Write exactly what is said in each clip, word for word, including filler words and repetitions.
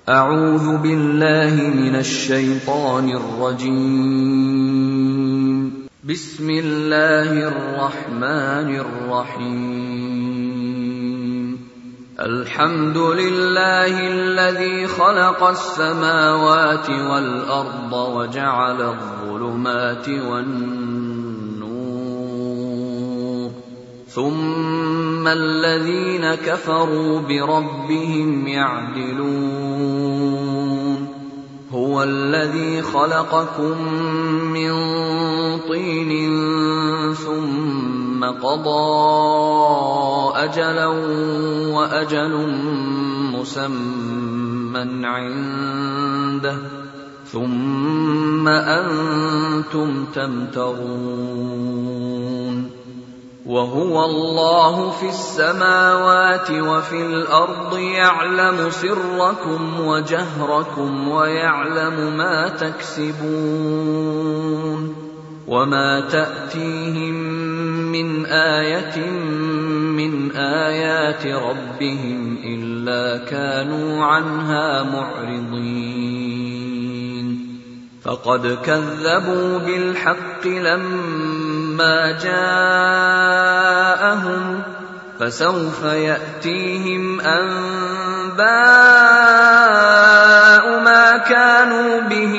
أعوذ بالله من الشيطان الرجيم. بسم الله الرحمن الرحيم. الحمد لله الذي خلق السماوات والأرض وجعل الظلمات والنور، ثم الذين كفروا بربهم يعدلون. هو الذي خلقكم من طين ثم قضى أجلا وأجل مسمى عنده ثم أنتم تمترون. وهو الله في السماوات وفي الأرض يعلم سركم وجهركم ويعلم ما تكسبون. وما تأتيهم من آية من آيات ربهم إلا كانوا عنها معرضين. فقد كذبوا بالحق لما جاءهم، فسوف يأتيهم أنباء ما كانوا به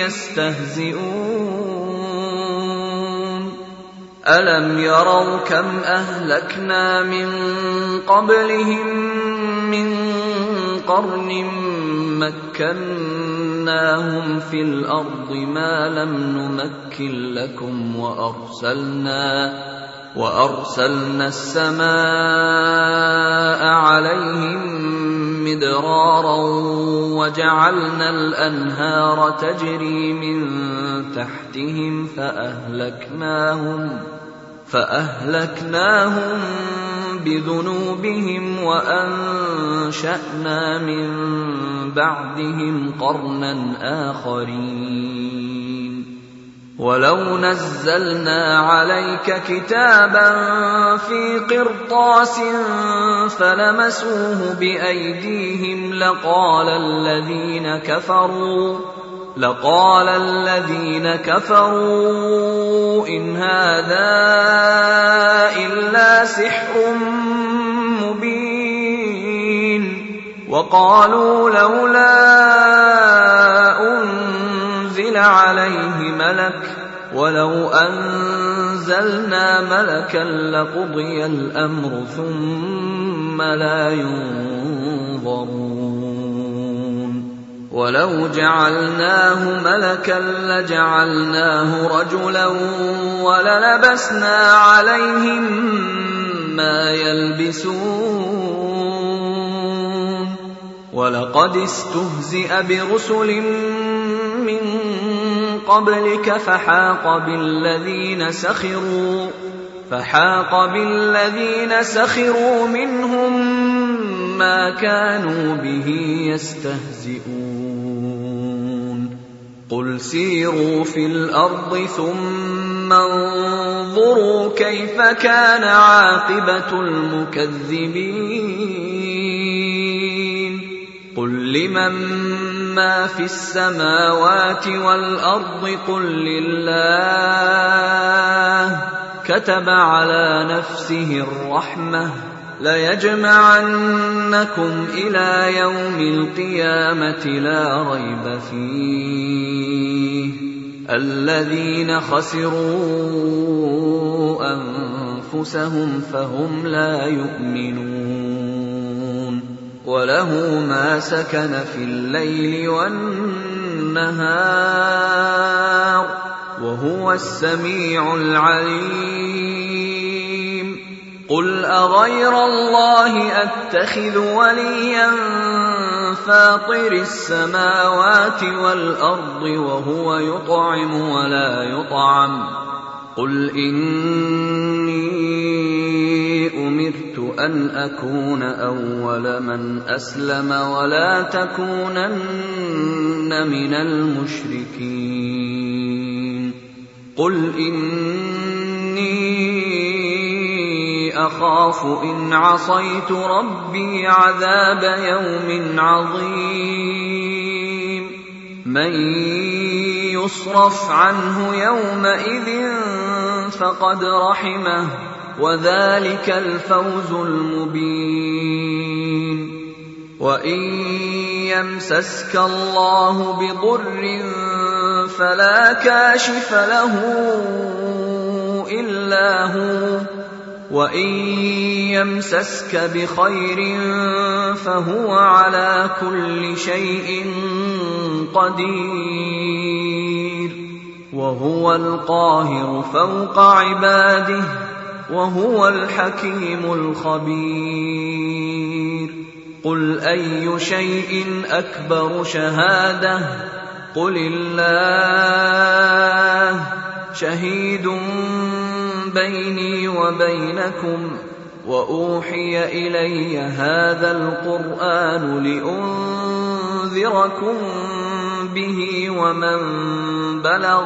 يستهزئون. ألم يروا كم أهلكنا من قبلهم من قرن مكناهم في الأرض ما لم نمكن لكم، وأرسلنا وأرسلنا السماء عليهم مدرارا وجعلنا الأنهار تجري من تحتهم فأهلكناهم فأهلكناهم بذنوبهم وأنشأنا من بعدهم قرنا آخرين. ولو نزلنا عليك كتابا في قرطاس فلمسوه بأيديهم لقال الذين كفروا لقال الذين كفروا إن هذا إلا سحر مبين. وقالوا لولا أنزل عليه ملك ولو أنزلنا ملكا لقضي الأمر ثم لا ينظرون. ولو جعلناه ملكا لجعلناه رجلا وللبسنا عليهم ما يلبسون. ولقد استهزئ برسل من قبلك فحاق بالذين سخروا فحاق بالذين سخروا منهم ما كانوا به يستهزئون. قل سيروا في الأرض ثم انظروا كيف كان عاقبة المكذبين. قل لمن ما في السماوات والأرض قل لله كتب على نفسه الرحمة ليجمعنكم إلى يوم القيامة لا ريب فيه الذين خسروا أنفسهم فهم لا يؤمنون. وله ما سكن في الليل والنهار وهو السميع العليم. قل أغير الله أتخذ وليا فاطر السماوات والأرض وهو يطعم ولا يطعم. قل إني أمرت أن أكون أول من أسلم ولا تكونن من المشركين. قل إني أخاف إن عصيت ربي عذاب يوم عظيم. من يصرف عنه يومئذ فقد رحمه وذلك الفوز المبين. وإن يمسسك الله بضر فلا كاشف له إلا هو وإن يمسسك بخير فهو على كل شيء قدير وهو القاهر فوق عباده وهو الحكيم الخبير. قل أي شيء أكبر شهادة قل الله شهيد بيني وبينكم وأوحي إلي هذا القرآن لأنذركم به ومن بلغ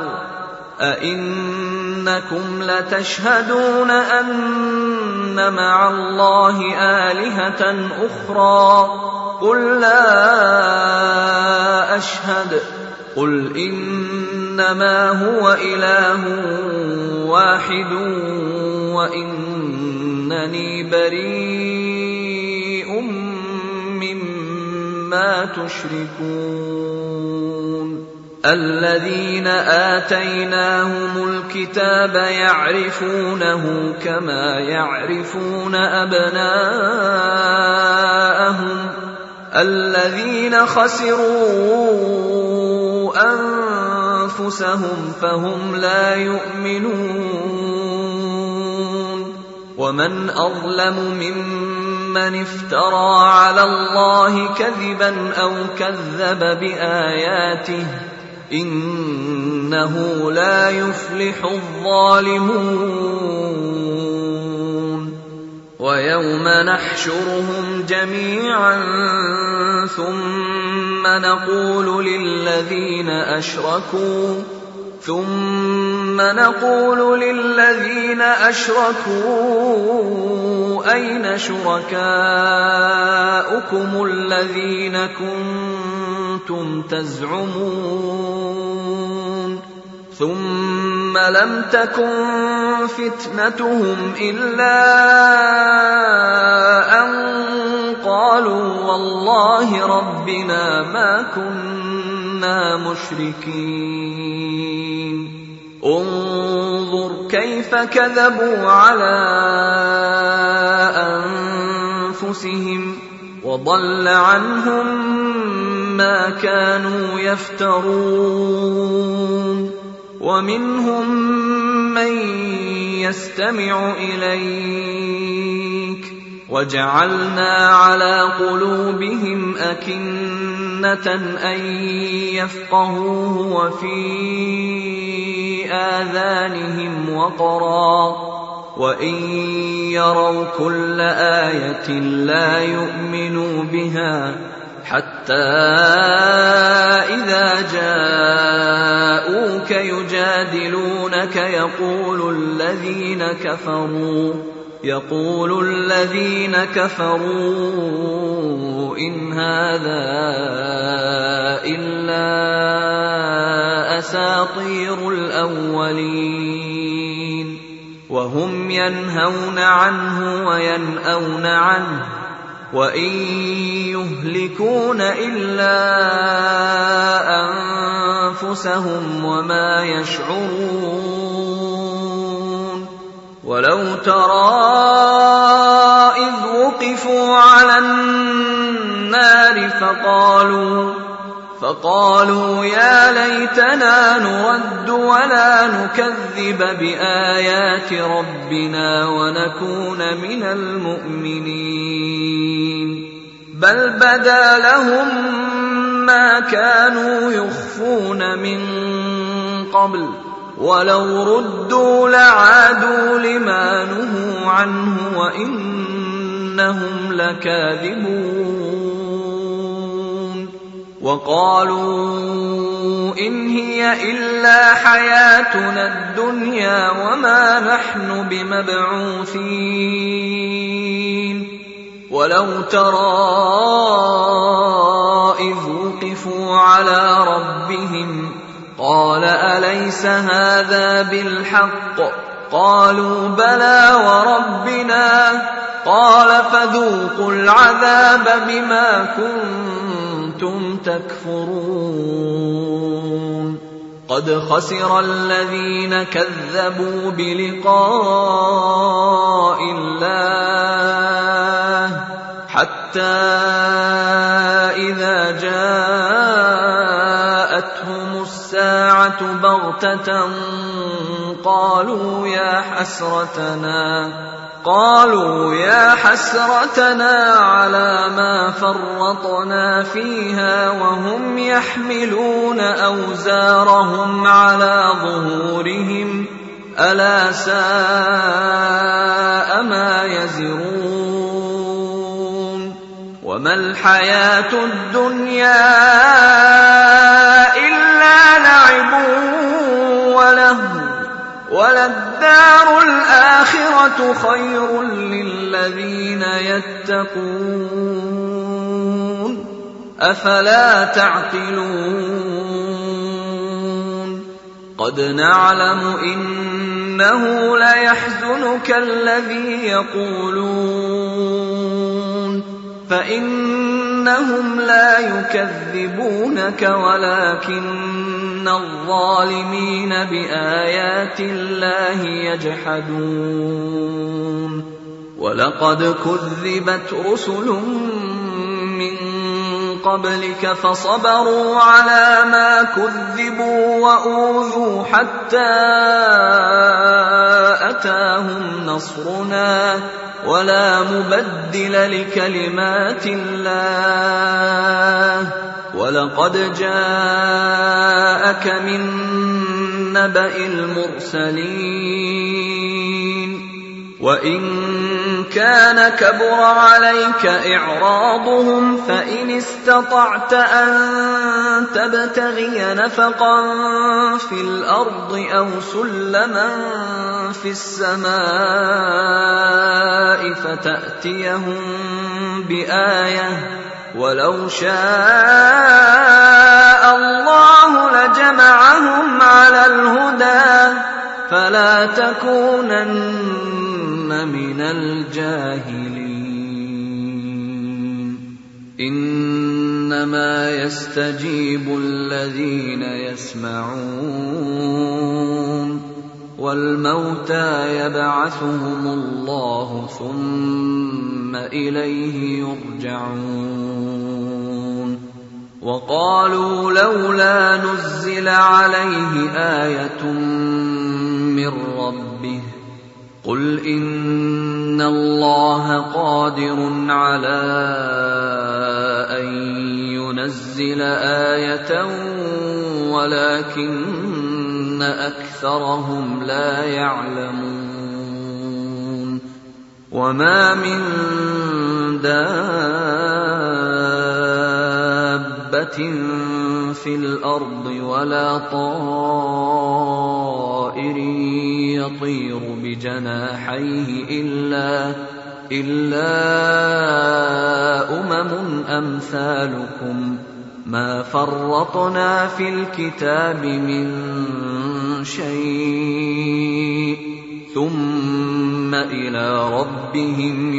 أئنكم لتشهدون أن مع الله آلهة أخرى قل لا أشهد قل إنما هو إله واحد وإنني بريء مما تشركون. الذين آتيناهم الكتاب يعرفونه كما يعرفون أبناءهم الذين خسروا أنفسهم فهم لا يؤمنون. ومن أظلم ممن افترى على الله كذبا أو كذب بآياته إنه لا يفلح الظالمون. ويوم نحشرهم جميعا ثم نقول للذين أشركوا ثم نقول للذين أشركوا أين شركاؤكم الذين كنتم تزعمون ثم لم تكن فتنتهم إلا أن قالوا والله ربنا ما كنا مشركين. انظر كيف كذبوا على أنفسهم وضل عنهم ما كانوا يفترون. ومنهم من يستمع إليك وجعلنا على قلوبهم أكنة أن يفقهوه وفي آذانهم وقرا وإن يروا كل آية لا يؤمنوا بها حتى إذا جاءوك يجادلونك يقول الذين كفروا يقول الذين كفروا إن هذا إلا أساطير الأولين وهم ينهون عنه وينأون عنه وإن يهلكون إلا أنفسهم وما يشعرون. ولو ترى إذ وقفوا على النار فقالوا فقالوا يا ليتنا نرد ولا نكذب بآيات ربنا ونكون من المؤمنين بل بدا لهم ما كانوا يخفون من قبل ولو ردوا لعادوا لما نهوا عنه وإنهم لكاذبون. وقالوا إن هي إلا حياتنا الدنيا وما نحن بمبعوثين. ولو ترى إذ وقفوا على ربهم قال أليس هذا بالحق؟ قالوا بلى وربنا. قال فذوقوا العذاب بما كنتم تكفرون. قد خسر الذين كذبوا بلقاء الله حتى إذا جاءتهم الساعة بغتة قالوا يا حسرتنا قالوا يا حسرتنا على ما فرطنا فيها وهم يحملون أوزارهم على ظهورهم ألا ساء ما يزرون. وما الحياة الدنيا إلا لعب ولهو وللدار الآخرة خير للذين يتقون أفلا تعقلون. قد نعلم إنه ليحزنك الذي يقولون فإنهم لا يكذبونك ولكن الظالمين بآيات الله يجحدون. ولقد كذبت رسل من قبلك فصبروا على ما كذبوا وأوذوا حتى أتاهم نصرنا ولا مبدل لكلمات الله. ولقد جاءك من نبأ المرسلين وإن كان كبر عليك إعراضهم فإن استطعت أن تبتغي نفقا في الأرض أو سلما في السماء فتأتيهم بآية ولو شاء الله لجمعهم على الهدى فلا تكونن من الجاهلين. إنما يستجيب الذين يسمعون والموتى يبعثهم الله ثم إليه يرجعون. وقالوا لولا نزل عليه آية من ربه قل إن الله قادر على أن ينزل آية ولكن أكثرهم لا يعلمون. وما من دابة في الأرض ولا طائر يطير بجناحيه إلا إلا أمم أمثالكم ما فرطنا في الكتاب من شيء ثم إلى ربهم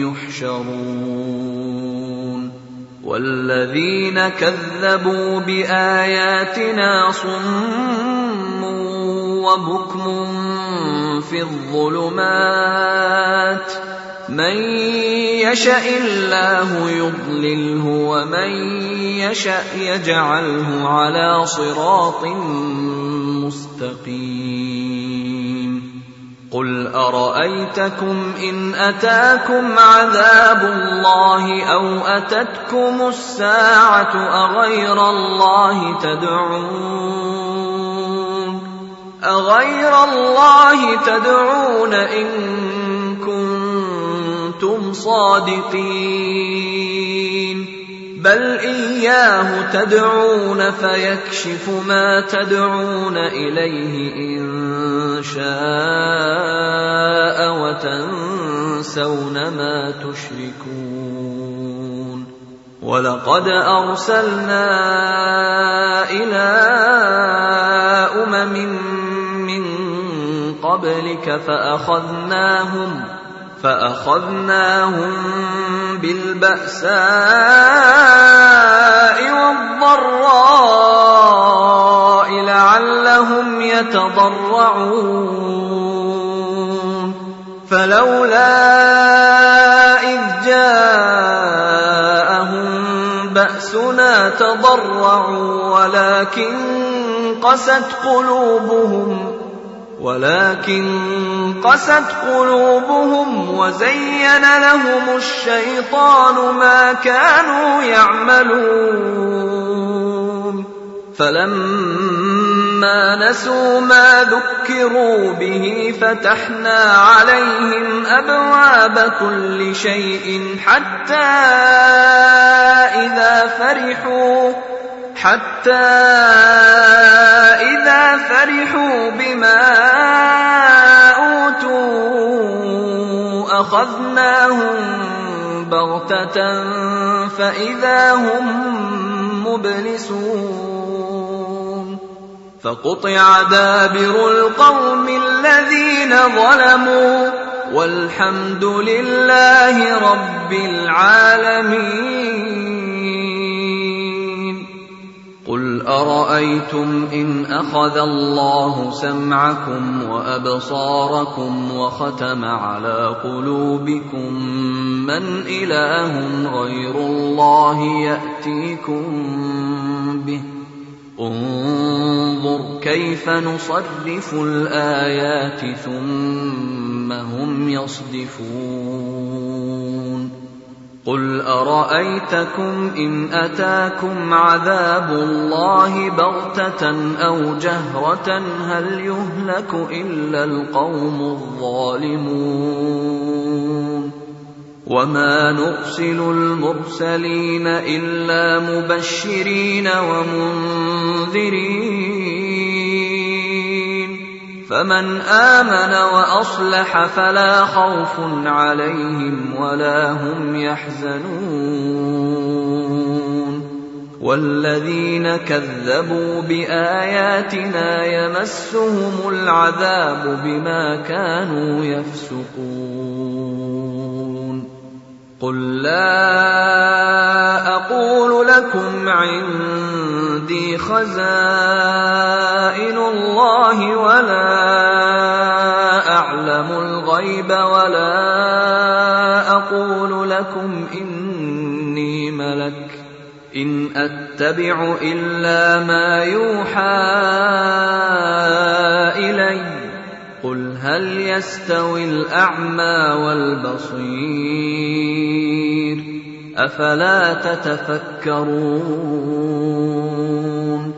يحشرون. والذين كذبوا بآياتنا صم وبكم في الظلمات من يشاء الله يضلله ومن يشاء يجعله على صراط مستقيم. قل أرأيتكم إن أتاكم عذاب الله أو أتتكم الساعة أغير الله تدعون أغير الله تدعون إن كنتم صادقين بل إياه تدعون فيكشف ما تدعون إليه إن شاء وتنسون ما تشركون. ولقد أرسلنا إلى أمم من قبلك فأخذناهم فأخذناهم بالبأساء والضراء لعلهم يتضرعون فلولا إذ جاءهم بأسنا تضرعوا ولكن قست قلوبهم ولكن قست قلوبهم وزين لهم الشيطان ما كانوا يعملون فلما نسوا ما ذكروا به فتحنا عليهم أبواب كل شيء حتى إذا فرحوا حتى إذا فرحوا بما أوتوا أخذناهم بغتة فإذا هم مبلسون فقطع دابر القوم الذين ظلموا والحمد لله رب العالمين. قل أرأيتم إن أخذ الله سمعكم وأبصاركم وختم على قلوبكم من إله غير الله يأتيكم به انظر كيف نصرف الآيات ثم هم يصدفون. قل أرأيتكم إن أتاكم عذاب الله بغتة أو جهرة هل يهلك إلا القوم الظالمون وما نرسل المرسلين إلا مبشرين ومنذرين فمن آمن وأصلح فلا خوف عليهم ولا هم يحزنون والذين كذبوا بآياتنا يمسهم العذاب بما كانوا يفسقون. قل لا أقول لكم عندي خزائن الله ولا أعلم الغيب ولا أقول لكم إني ملك إن أتبع إلا ما يوحى إلي قل هل يستوي الأعمى والبصير أفلا تتفكرون.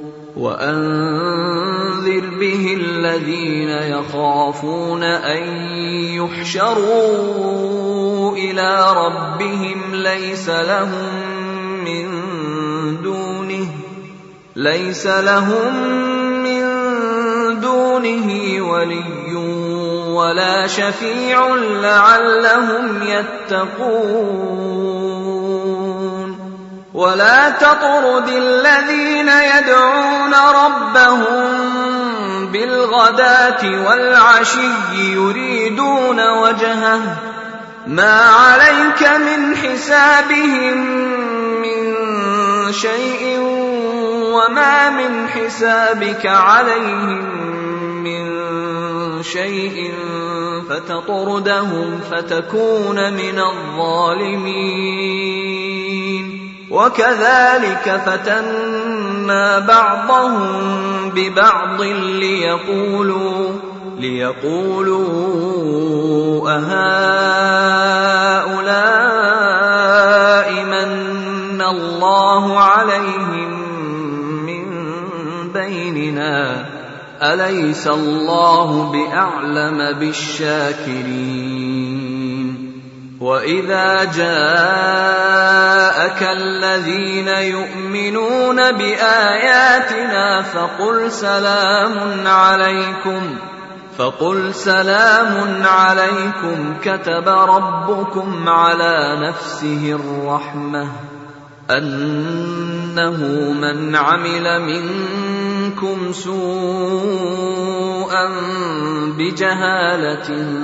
وأنذر به الذين يخافون أن يحشروا إلى ربهم ليس لهم من دونه ليس لهم من دونه ولي ولا شفيع لعلهم يتقون. ولا تطرد الذين يدعون ربهم بالغداة والعشي يريدون وجهه ما عليك من حسابهم من شيء وما من حسابك عليهم من شيء فتطردهم فتكون من الظالمين. وكذلك فتنا بعضهم ببعض ليقولوا ليقولوا أهؤلاء من الله عليهم من بيننا أليس الله بأعلم بالشاكرين. وإذا جاءك الذين يؤمنون بآياتنا فقل سلام عليكم فقل سلام عليكم كتب ربكم على نفسه الرحمة أنه من عمل منكم سوءا بجهالة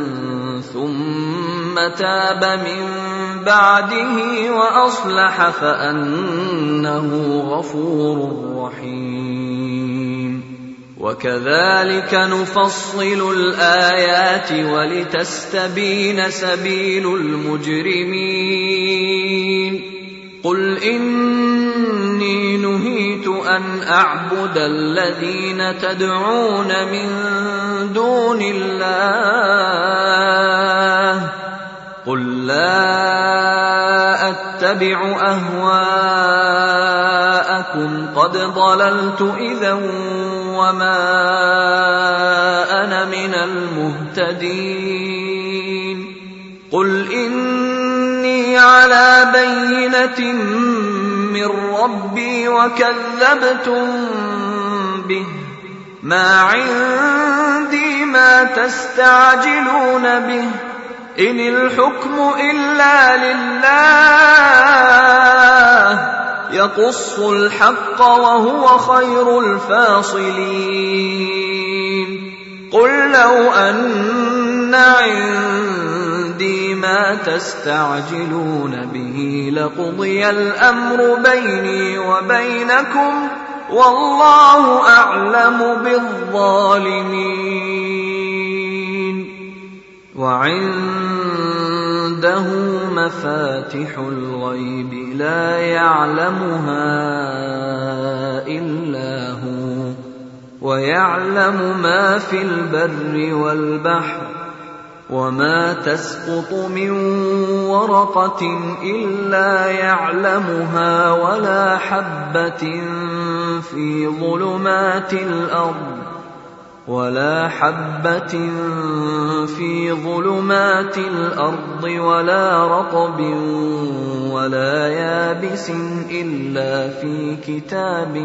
ثم تاب من بعده وأصلح فأنه غفور رحيم. وكذلك نفصل الآيات ولتستبين سبيل المجرمين. قل إني نهيت أن أعبد الذين تدعون من دون الله قل لا أتبع أهواءكم قد ضللت إذا وما أنا من المهتدين. قل إني على بينة من ربي وكذبتم به ما عندي ما تستعجلون به إن الحكم إلا لله يقص الحق وهو خير الفاصلين. قل لو أن عندي ما تستعجلون به لقضي الأمر بيني وبينكم والله أعلم بالظالمين. وعنده مفاتح الغيب لا يعلمها إلا هو ويعلم ما في البر والبحر وما تسقط من ورقة إلا يعلمها ولا حبة في ظلمات الأرض ولا حبة في ظلمات الأرض ولا رطب ولا يابس إلا في كتاب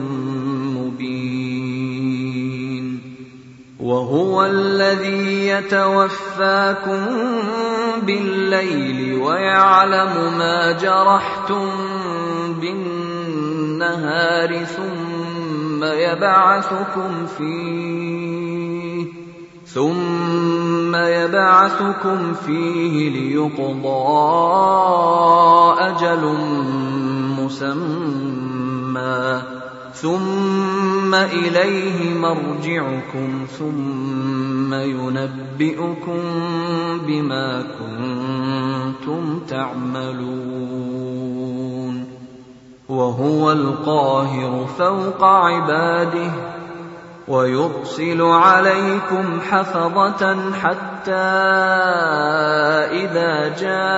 مبين. وهو الذي يتوفاكم بالليل ويعلم ما جرحتم بالنهار ثم يبعثكم فيه ثم يبعثكم فيه ليقضى أجل مسمى ثم إليه مرجعكم ثم ينبئكم بما كنتم تعملون. وهو القاهر فوق عباده ويرسل عليكم حفظة حتى إذا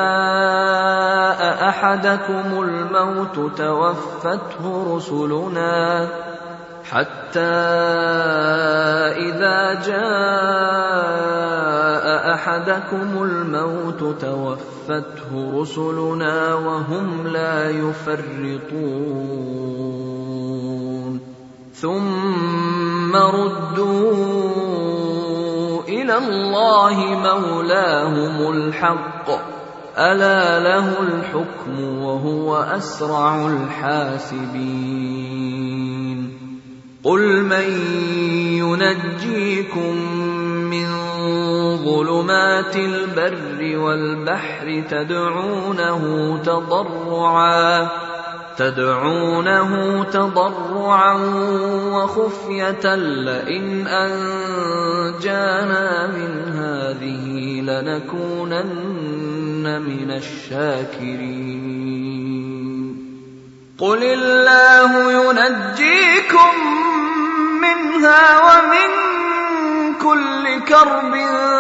جاء أحدكم الموت توفته رسلنا حتى إذا جاء أحدكم الموت توفته رسلنا وهم لا يفرطون ثم ردوا إلى الله مولاهم الحق ألا له الحكم وهو أسرع الحاسبين. قل من ينجيكم من ظلمات البر والبحر تدعونه تضرعا تدعونه تضرعا وخفية لئن أنجانا من هذه لنكونن من الشاكرين. قل الله ينجيكم منها ومن كل كرب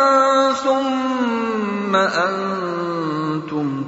ثم أنتم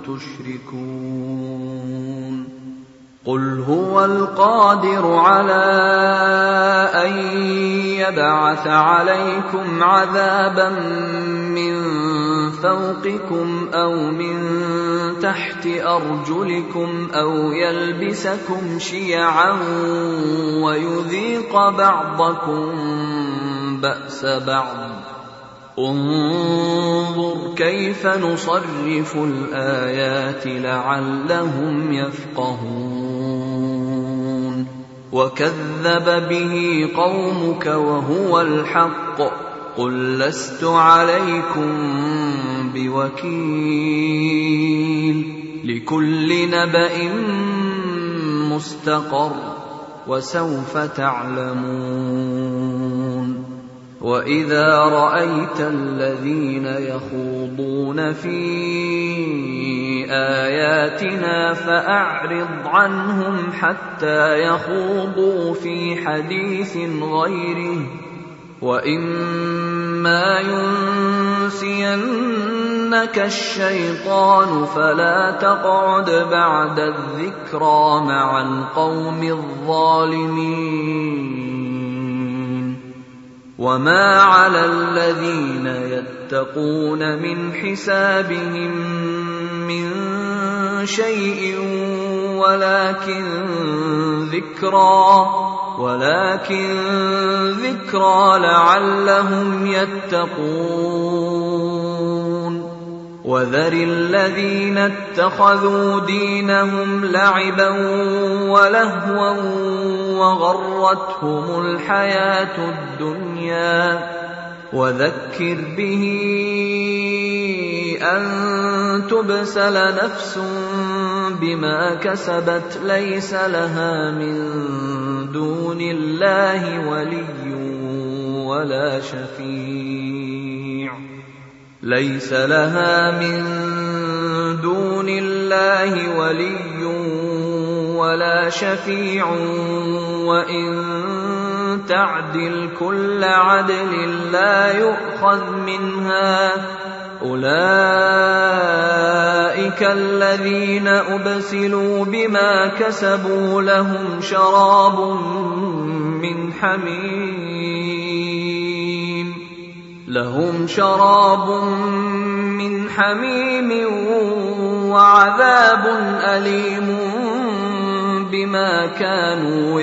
تشركون. قل هو القادر على أن يبعث عليكم عذابا من فوقكم أو من تحت أرجلكم أو يلبسكم شيعا ويذيق بعضكم بأس بعض انظر كيف نصرف الآيات لعلهم يفقهون وكذب به قومك وهو الحق قل لست عليكم بوكيل لكل نبأ مستقر وسوف تعلمون وإذا رأيت الذين يخوضون في آياتنا فأعرض عنهم حتى يخوضوا في حديث غيره وإما ينسينك الشيطان فلا تقعد بعد الذكرى مع القوم الظالمين وما على الذين يتقون من حسابهم من شيء ولكن ذكرى ولكن ذكرى لعلهم يتقون وذر الذين اتخذوا دينهم لعبا ولهوا وغرتهم الحياة الدنيا وذكر به أن تبسل نفس بما كسبت ليس لها من دون الله ولي ولا شفيع ليس لها من دون الله ولي ولا شفيع وإن تعدل كل عدل لا يؤخذ منها أولئك الذين أبسلوا بما كسبوا لهم شراب من حميم لهم شراب من حميم وعذاب أليم بما كانوا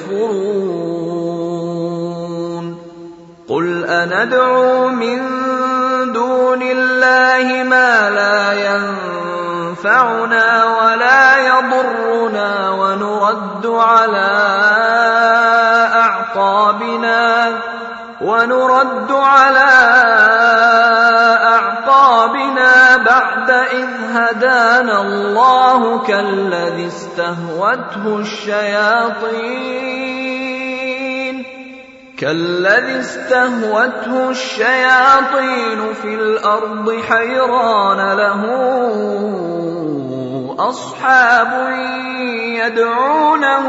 يكفرون قل أندعو من دون الله ما لا ينفعنا ولا يضرنا ونرد على أعقابنا ونرد على أعقابنا بعد إذ هدانا الله كالذي استهوته الشياطين كالذي استهوته الشياطين في الأرض حيران له أصحاب يدعونه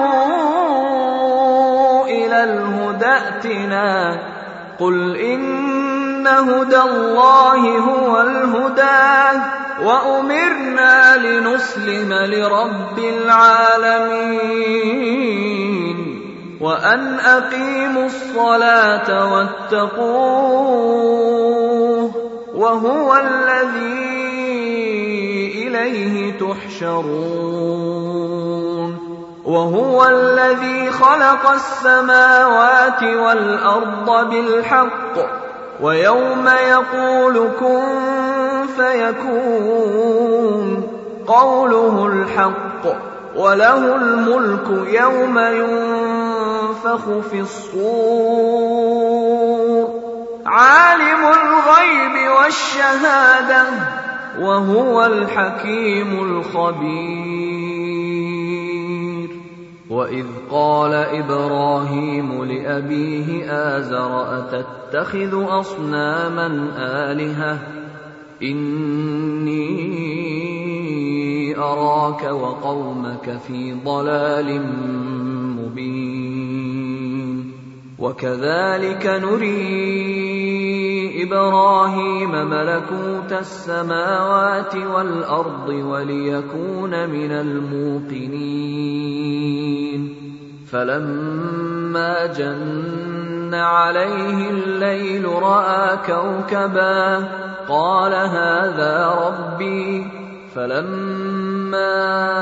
إلى الهدى ائتنا قل إن هدى الله هو الهدى وأمرنا لنسلم لرب العالمين وأن أقيموا الصلاة واتقوه وهو الذي إليه تحشرون وهو الذي خلق السماوات والأرض بالحق ويوم يقول كن فيكون قوله الحق وله الملك يوم ينفخ في الصور عالم الغيب والشهادة وهو الحكيم الخبير وإذ قال إبراهيم لأبيه آزر أتتخذ أصناما آلهة إني أراك وقومك في ضلال مبين وكذلك نري إبراهيم ملكوت السماوات والأرض وليكون من الموقنين فلما جن عليه الليل رأى كوكبا قال هذا ربي فلما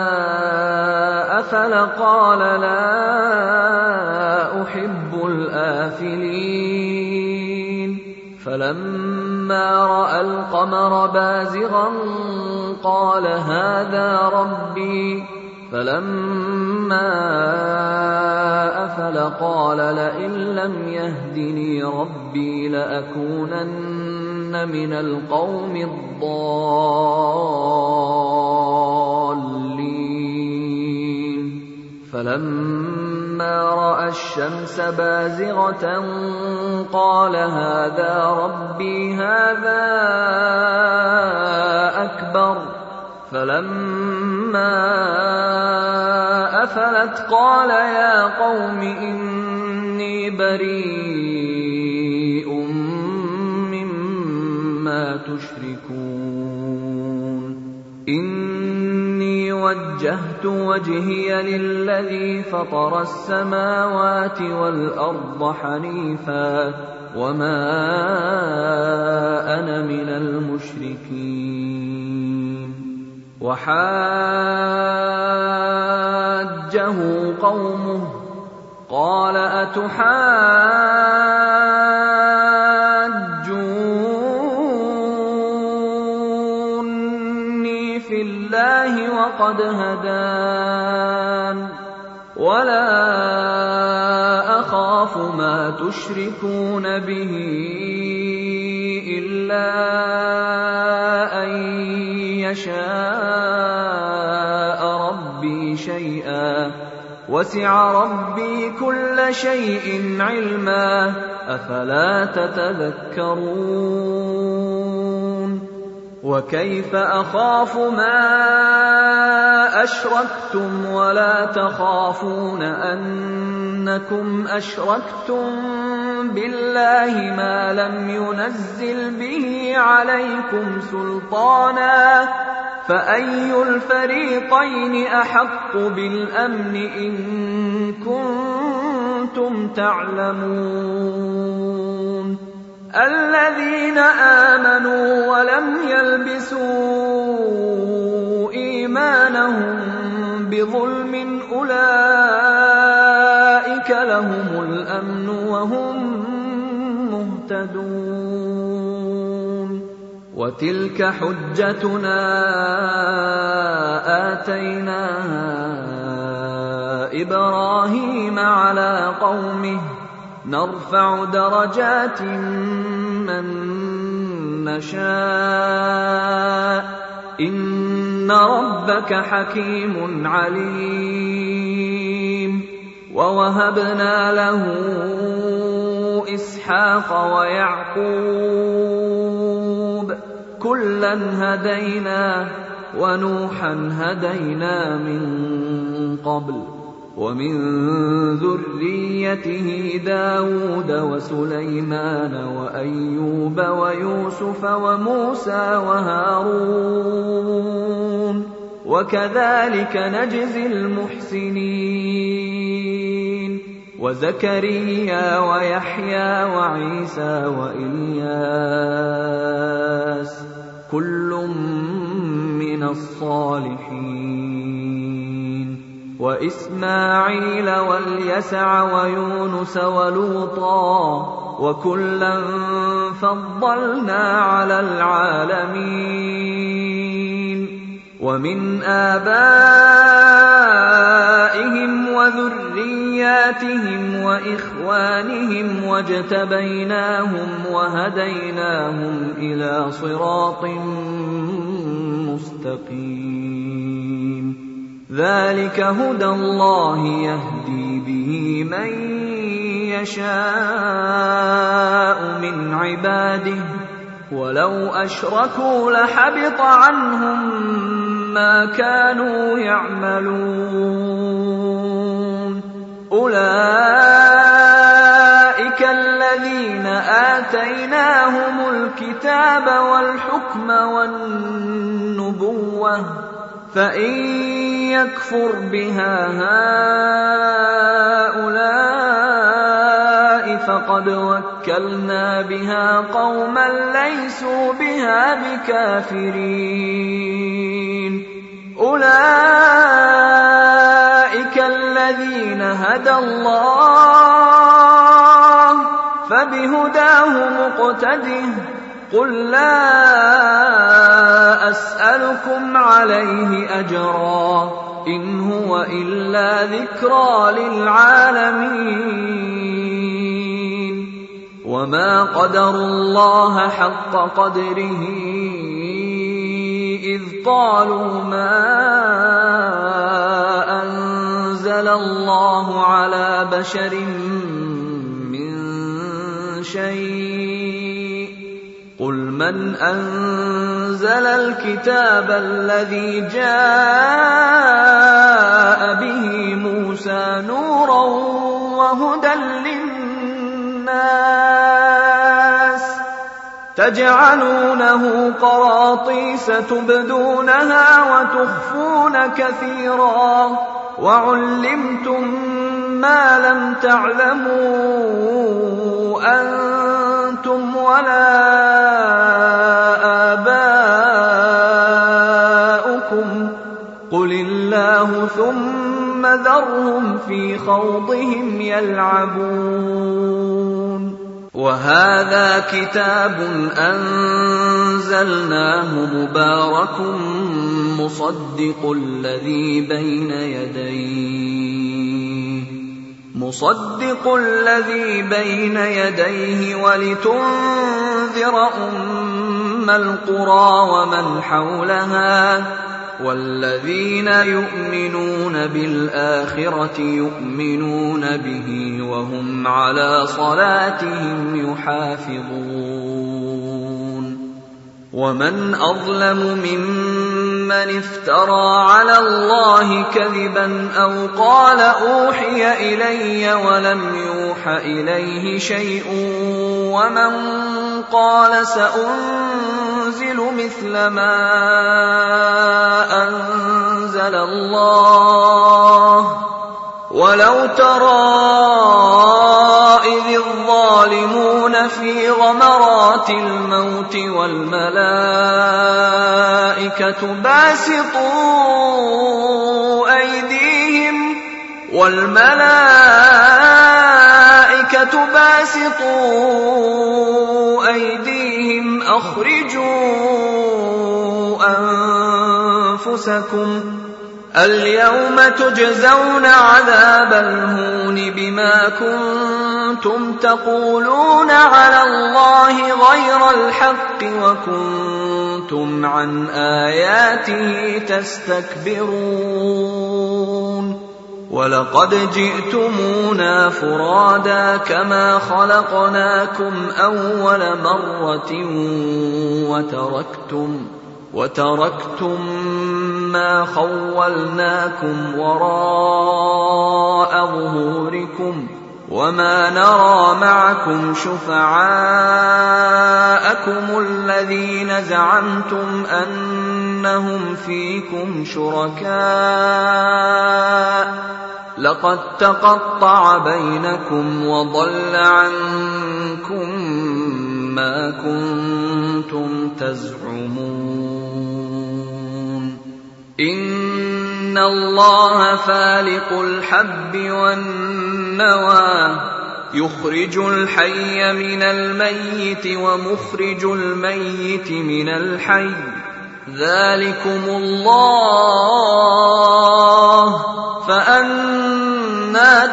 أفل قال لا أحب الآفلين فلما فلما رأى القمر بازغا قال هذا ربي فلما أفل قال لئن لم يهدني ربي لأكونن من القوم الضالين فلما رأى الشمس بازغة قال هذا ربي هذا أكبر فلما أفلت قال يا قوم إني بريء مما تشركون إني وجهت وجهي للذي فطر السماوات والأرض حنيفا وما أنا من المشركين وحاجه قومه قال أتحاجوني في الله وقد هدان ولا أخاف ما تشركون به إلا أن يشاء ربي شيئا وسع ربي كل شيء علما أفلا تتذكرون وكيف أخاف ما أشركتم ولا تخافون أنكم أشركتم بالله ما لم ينزل به عليكم سلطانا فأي الفريقين أحق بالأمن إن كنتم تعلمون الذين آمنوا ولم يلبسوا إيمانهم بظلم أولئك لهم الأمن وهم مهتدون وتلك حجتنا آتيناها إبراهيم على قومه نرفع درجات من نشاء إن ربك حكيم عليم ووهبنا له إسحاق ويعقوب كلا هدينا ونوحا هدينا من قبل ومن ذريته داود وسليمان وأيوب ويوسف وموسى وهارون وكذلك نجزي المحسنين وزكريا ويحيى وعيسى وإلياس كل من الصالحين وإسماعيل واليسع ويونس ولوطا وكلا فضلنا على العالمين ومن آبائهم وذرياتهم وإخوانهم واجتبيناهم وهديناهم إلى صراط مستقيم ذلك هدى الله يهدي به من يشاء من عباده ولو أشركوا لحبط عنهم ما كانوا يعملون أولئك الذين آتيناهم الكتاب والحكم والنبوة فإن يكفر بها هؤلاء فقد وكلنا بها قوما ليسوا بها بكافرين أولئك الذين هدى الله فبهداه مقتده قل لا أسألكم عليه أجرا إن هو إلا ذكرى للعالمين وما قدروا الله حق قدره إذ قالوا ما أنزل الله على بشر من شيء قل من أنزل الكتاب الذي جاء به موسى نورا وهدى للناس تجعلونه قراطيس تبدونها وتخفون كثيرا وعلمتم ما لم تعلموا أنتم ولا آباؤكم قل الله ثم ذرهم في خوضهم يلعبون وهذا كتاب أنزلناه مبارك مصدق الذي بين يديه مصدق الذي بين يديه ولتنذر أم القرى ومن حولها والذين يؤمنون بالآخرة يؤمنون به وهم على صلاتهم يحافظون ومن أظلم ممن افترى على الله كذبا أو قال أوحي إلي ولم يوح إليه شيء ومن قال سأنزل مثل ما أنزل الله ولو ترى إذ الظالمون في غمرات الموت والملائكة باسطوا أيديهم والملائكة باسطوا أيديهم أخرجوا أنفسكم اليوم تجزون عذاب الهون بما كنتم تقولون على الله غير الحق وكنتم عن آياته تستكبرون ولقد جئتمونا فرادا كما خلقناكم أول مرة وتركتم وتركتم ما خولناكم وراء ظهوركم وما نرى معكم شفعاءكم الذين زعمتم أنهم فيكم شركاء لقد تقطع بينكم وضل عنكم ما كنتم تزعمون إن الله فالق الحب والنوى يخرج الحي من الميت ومخرج الميت من الحي ذلكم الله فأنى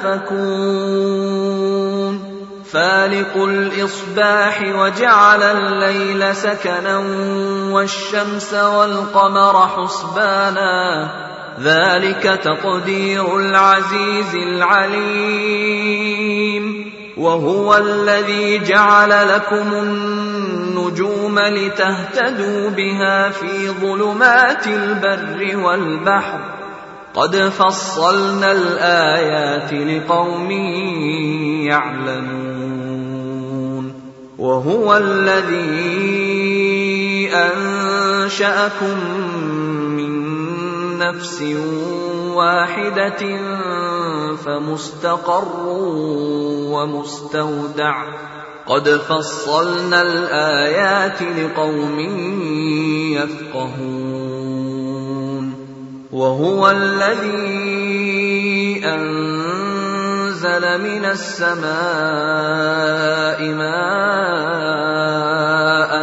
تؤفكون فالق الإصباح وجعل الليل سكنا والشمس والقمر حسبانا ذلك تقدير العزيز العليم وهو الذي جعل لكم النجوم لتهتدوا بها في ظلمات البر والبحر قد فصلنا الآيات لقوم يعلمون وهو الذي أنشأكم من نفس واحدة فمستقر ومستودع قد فصلنا الآيات لقوم يفقهون وهو الذي أنزل من السماء ماء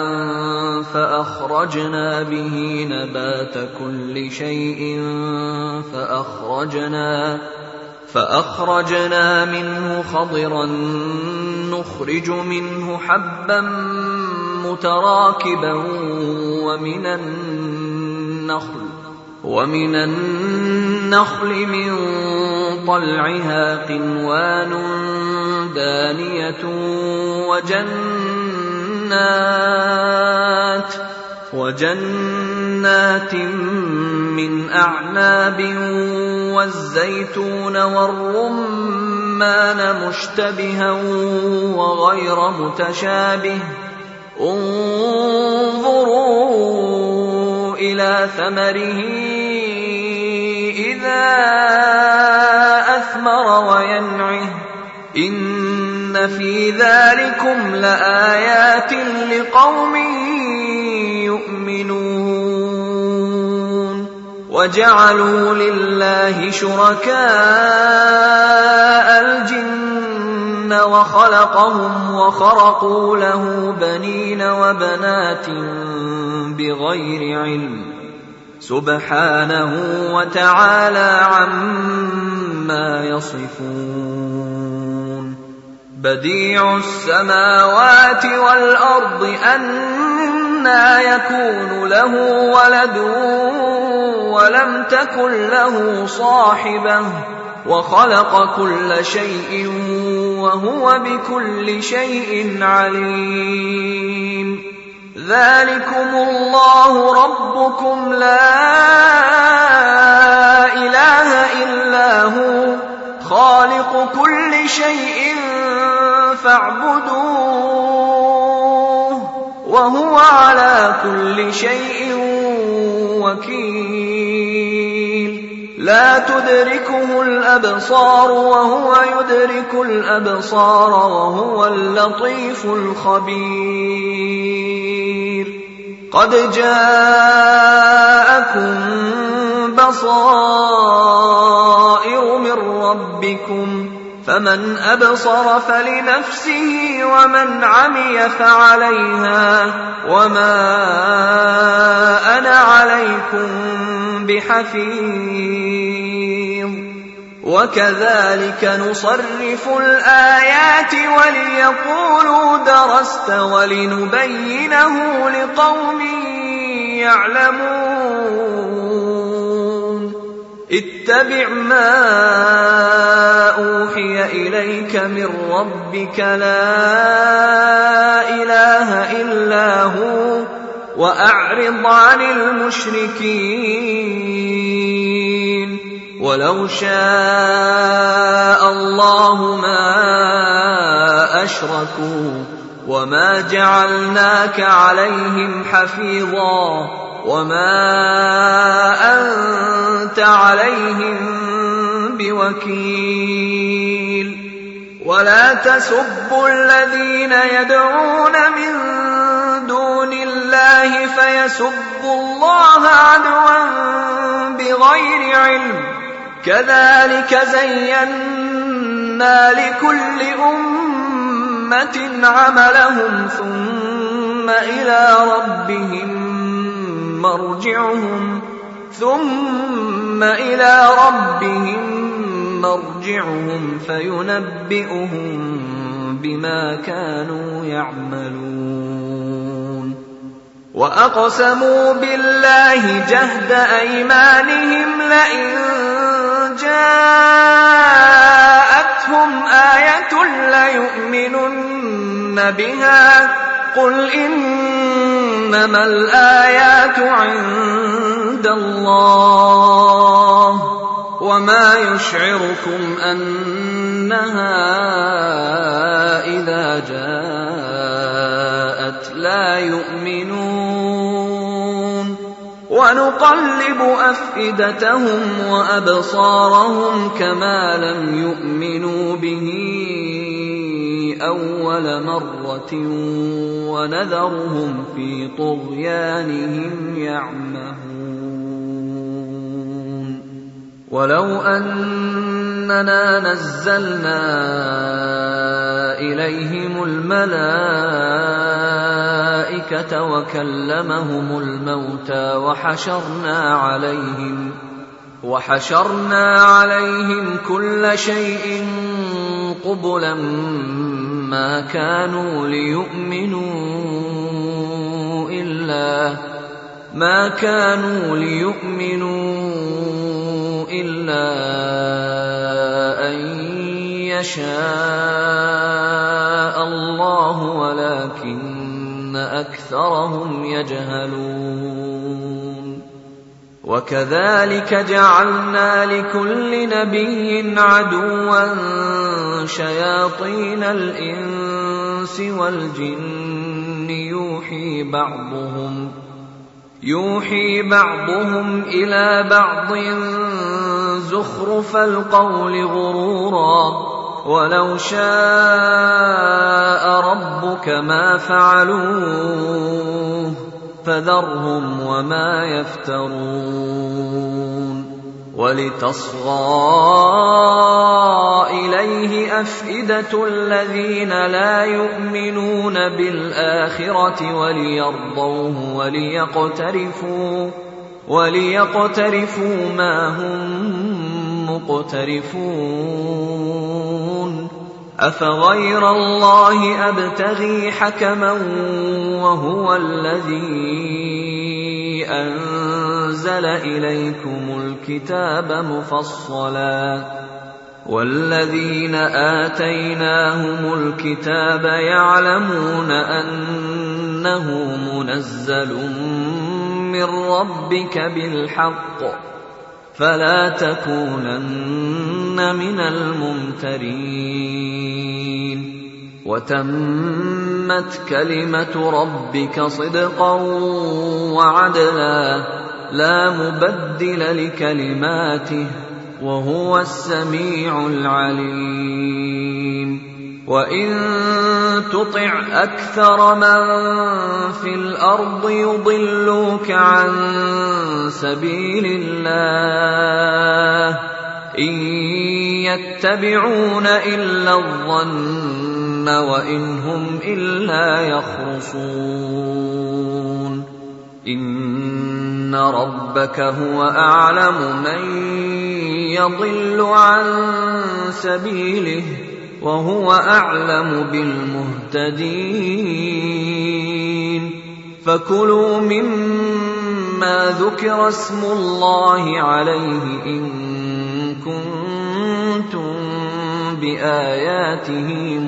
فأخرجنا به نبات كل شيء فأخرجنا, فأخرجنا منه خضرا نخرج منه حبا متراكبا ومن النخل, ومن النخل من طلعها قنوان دانية وجنات, وجنات من أعناب والزيتون والرمان مشتبها وغير متشابه انظروا إلى ثمره إذا أثمر وينعه إن في ذلكم لآيات لقوم يؤمنون. وجعلوا لله شركاء الجن وخلقهم وخرقوا له بنين وبنات بغير علم سبحانه وتعالى عما يصفون. بديع السماوات والأرض أنى يكون له ولد ولم تكن له صاحبة وخلق كل شيء وهو بكل شيء عليم. ذلكم الله ربكم لا إله إلا هو خالق كل شيء فاعبدوه وهو على كل شيء وكيل. لا تدركه الأبصار وهو يدرك الأبصار وهو اللطيف الخبير. قد جاءكم بصائر من ربكم فمن أبصر فلنفسه ومن عمي فعليها وما أنا عليكم بحفيظ. وكذلك نصرف الآيات وليقولوا درست ولنبينه لقوم يعلمون. اتبع ما أوحي إليك من ربك لا إله إلا هو وأعرض عن المشركين. ولو شاء الله ما أشركوا وما جعلناك عليهم حفيظا وما أنت عليهم بوكيل. ولا تسبوا الذين يدعون من دون الله فيسبوا الله عدوا بغير علم. كذلك زينا لكل أمة عملهم ثم إلى ربهم مرجعهم ثم إلى ربهم مرجعهم فينبئهم بما كانوا يعملون. وأقسموا بالله جهد أيمانهم لئن جاءتهم آية ليؤمنن بها قل إنما الآيات عند الله وما يشعركم أنها إذا جاءت لا يؤمنون. ونقلب أفئدتهم وأبصارهم كما لم يؤمنوا به أول مرة ونذرهم في طغيانهم يعمهون. ولو أننا نزلنا إليهم الملائكة الملائكة وكلمهم الموتى وحشرنا عليهم وحشرنا عليهم كل شيء قبلا ما كانوا ليؤمنوا إلا ما كانوا ليؤمنوا إلا أن يشاء الله ولكن أكثرهم يجهلون. وكذلك جعلنا لكل نبي عدوا شياطين الإنس والجن يوحي بعضهم يوحي بعضهم إلى بعض زخرف القول غرورا ولو شاء ربك ما فعلوه فذرهم وما يفترون. ولتصغى إليه أفئدة الذين لا يؤمنون بالآخرة وليرضوه وليقترفوا وليقترفوا ما هم مقترفون. أفغير الله أبتغي حكما وهو الذي أنزل إليكم الكتاب مفصلا والذين آتيناهم الكتاب يعلمون أنه منزل من ربك بالحق فلا تكونن من الممترين. وتمت كلمة ربك صدقا وعدلا لا مبدل لكلماته وهو السميع العليم. وإن تطع أكثر من في الأرض يضلوك عن سبيل الله إن يتبعون إلا الظن وإن هم إلا يخرصون. إن ربك هو أعلم من يضل عن سبيله وهو أعلم بالمهتدين. فكلوا مما ذكر اسم الله عليه إن كنتم بآياته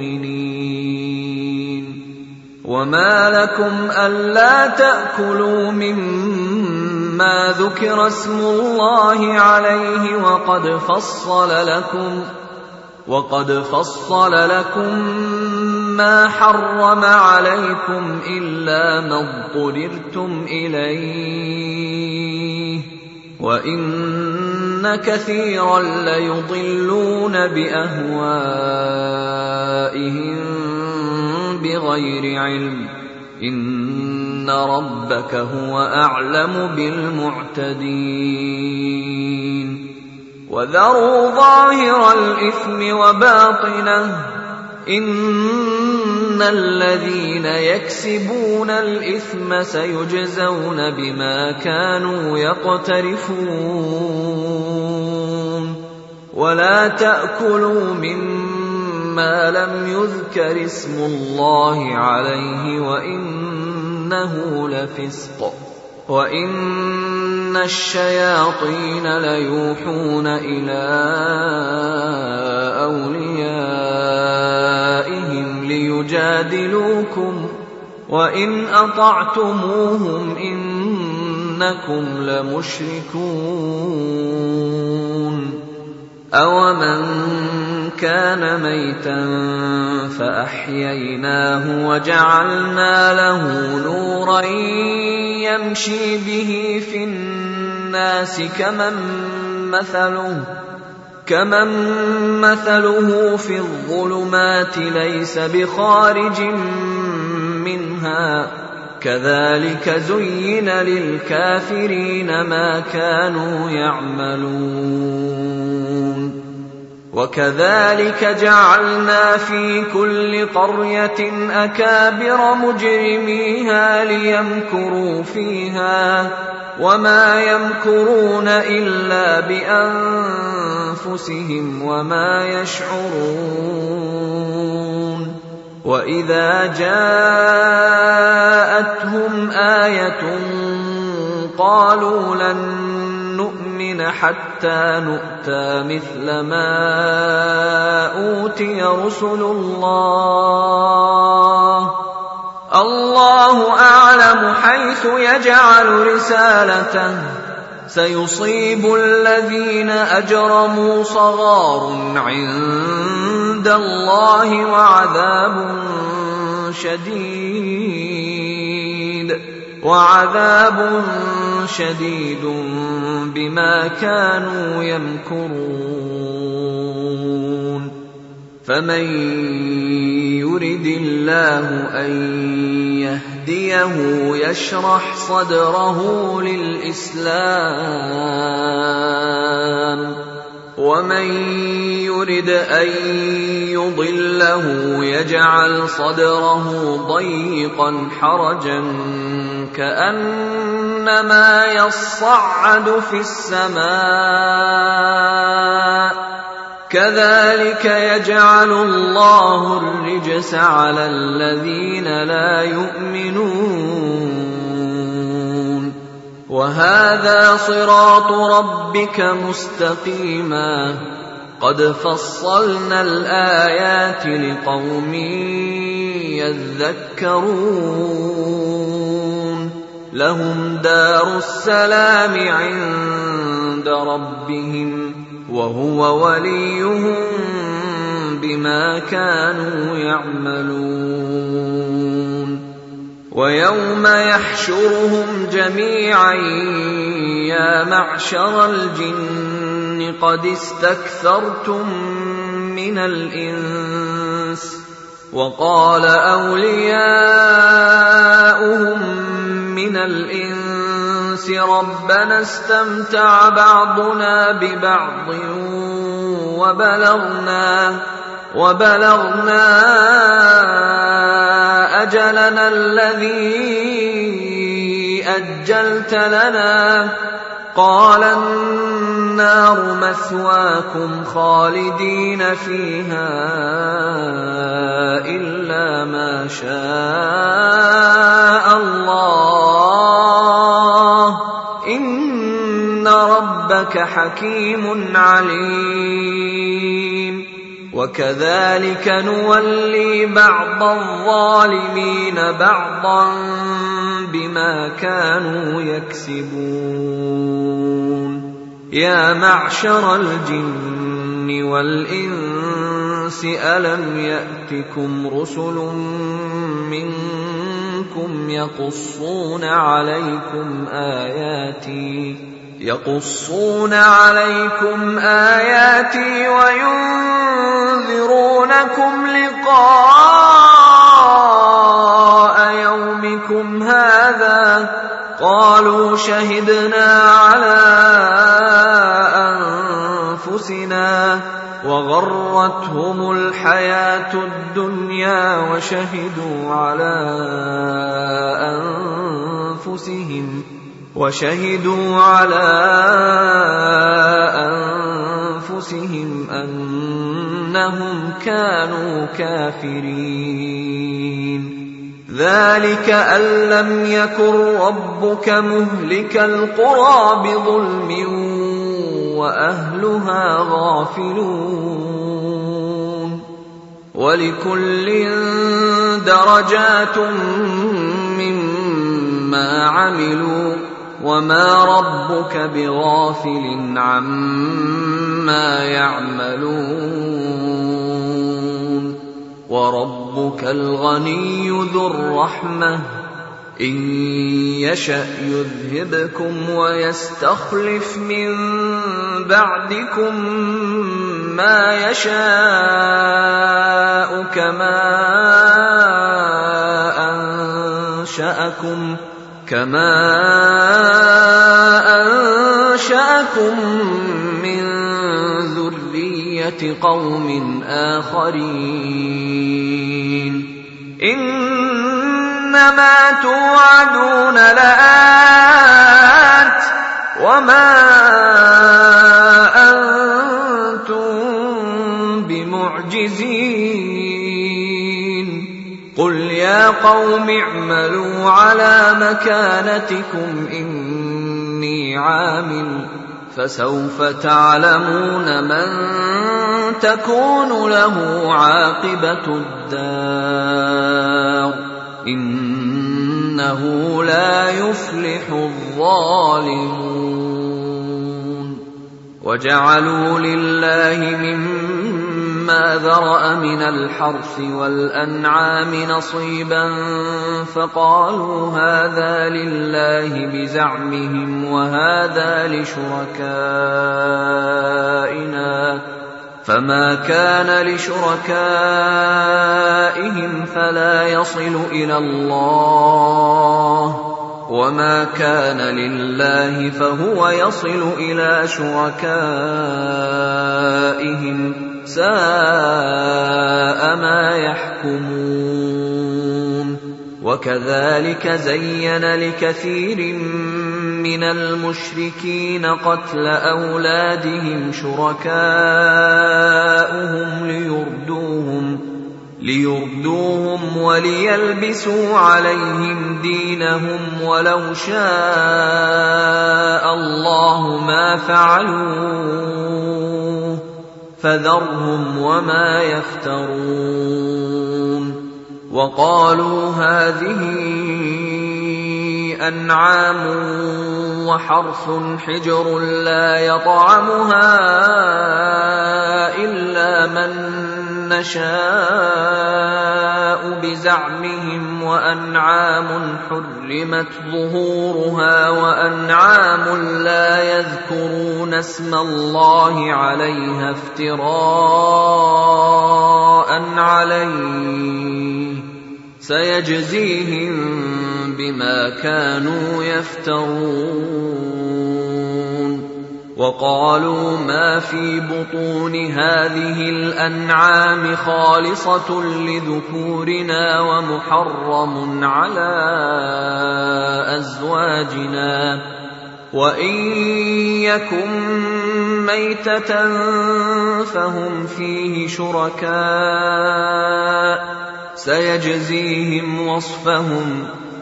مؤمنين. وما لكم ألا تأكلوا مما ذكر اسم الله عليه وقد فصل لكم وقد فصل لكم ما حرم عليكم إلا ما اضطررتم إليه وإن كثيرا ليضلون بأهوائهم بغير علم إن ربك هو أعلم بالمعتدين. وذروا ظاهر الإثم وباطنه إن الذين يكسبون الإثم سيجزون بما كانوا يقترفون. ولا تأكلوا مما لم يذكر اسم الله عليه وإنه لفسق وإن الشياطين ليوحون إلى أوليائهم ليجادلوكم وإن أطعتموهم إنكم لمشركون. أومن كان ميتا فأحييناه وجعلنا له نورا يمشي به في الناس كمن مثله كمن مثله في الظلمات ليس بخارج منها كذلك زين للكافرين ما كانوا يعملون. وكذلك جعلنا في كل قرية أكابر مجرميها ليمكروا فيها وما يمكرون إلا بأنفسهم وما يشعرون. وإذا جاءتهم آية قالوا لن نؤمن حتى نؤتى مثل ما أوتي رسل الله الله أعلم حيث يجعل رسالته سيصيب الذين أجرموا صغار عند الله وعذاب شديد وعذاب شديد بما كانوا يمكرون. فمن يرد الله أن يهديه يشرح صدره للإسلام ومن يرد أن يضله يجعل صدره ضيقا حرجا كأنما يصعد في السماء كذلك يجعل الله الرجس على الذين لا يؤمنون. وهذا صراط ربك مستقيما قد فصلنا الآيات لقوم يذكرون. لهم دار السلام عند ربهم وهو وليهم بما كانوا يعملون. ويوم يحشرهم جميعا يا معشر الجن قد استكثرتم من الإنس وقال أولياؤهم من الإنس ربنا استمتع بعضنا ببعض وبلغنا وبلغنا أجلنا الذي أجلت لنا قال النار مثواكم خالدين فيها إلا ما شاء الله إن ربك حكيم عليم. وكذلك نولي بعض الظالمين بعضا بما كانوا يكسبون. يا معشر الجن والإنس ألم يأتكم رسل منكم يقصون عليكم آياتي يقصون عليكم آياتي وينذرونكم لقاء يومكم هذا قالوا شهدنا على أنفسنا وغرتهم الحياة الدنيا وشهدوا على أنفسهم وشهدوا على أنفسهم أنهم كانوا كافرين. ذلك أن لم يكن ربك مهلك القرى بظلم وأهلها غافلون. ولكل درجات مما عملوا وما ربك بغافل عما يعملون. وربك الغني ذو الرحمة إن يشأ يذهبكم ويستخلف من بعدكم ما يشاء كما أنشأكم كما أنشأكم من ذرية ذرية قوم آخرين إنما توعدون لآت وما أنتم بمعجزين قل يا قوم اعملوا على مكانتكم إني عامل فسوف تعلمون من تكون له عاقبة الدار إنه لا يفلح الظالمون وجعلوا لله مما ذرأ من الحرث والأنعام نصيبا فقالوا هذا لله بزعمهم وهذا لشركائنا فما كان لشركائهم فلا يصل إلى الله وما كان لله فهو يصل إلى شركائهم ساء ما يحكمون وكذلك زين لكثير من المشركين قتل أولادهم شركاؤهم ليردوهم ليردوهم وليلبسوا عليهم دينهم ولو شاء الله ما فعلوه فذرهم وما يفترون وقالوا هذه أنعام وحرث حجر لا يطعمها إلا من نشاء بزعمهم وأنعام حرمت ظهورها وأنعام لا يذكرون اسم الله عليها افتراء عليه سيجزيهم بما كانوا يفترون وقالوا ما في بطون هذه الأنعام خالصة لذكورنا ومحرم على أزواجنا وإن يكن ميتة فهم فيه شركاء سيجزيهم وصفهم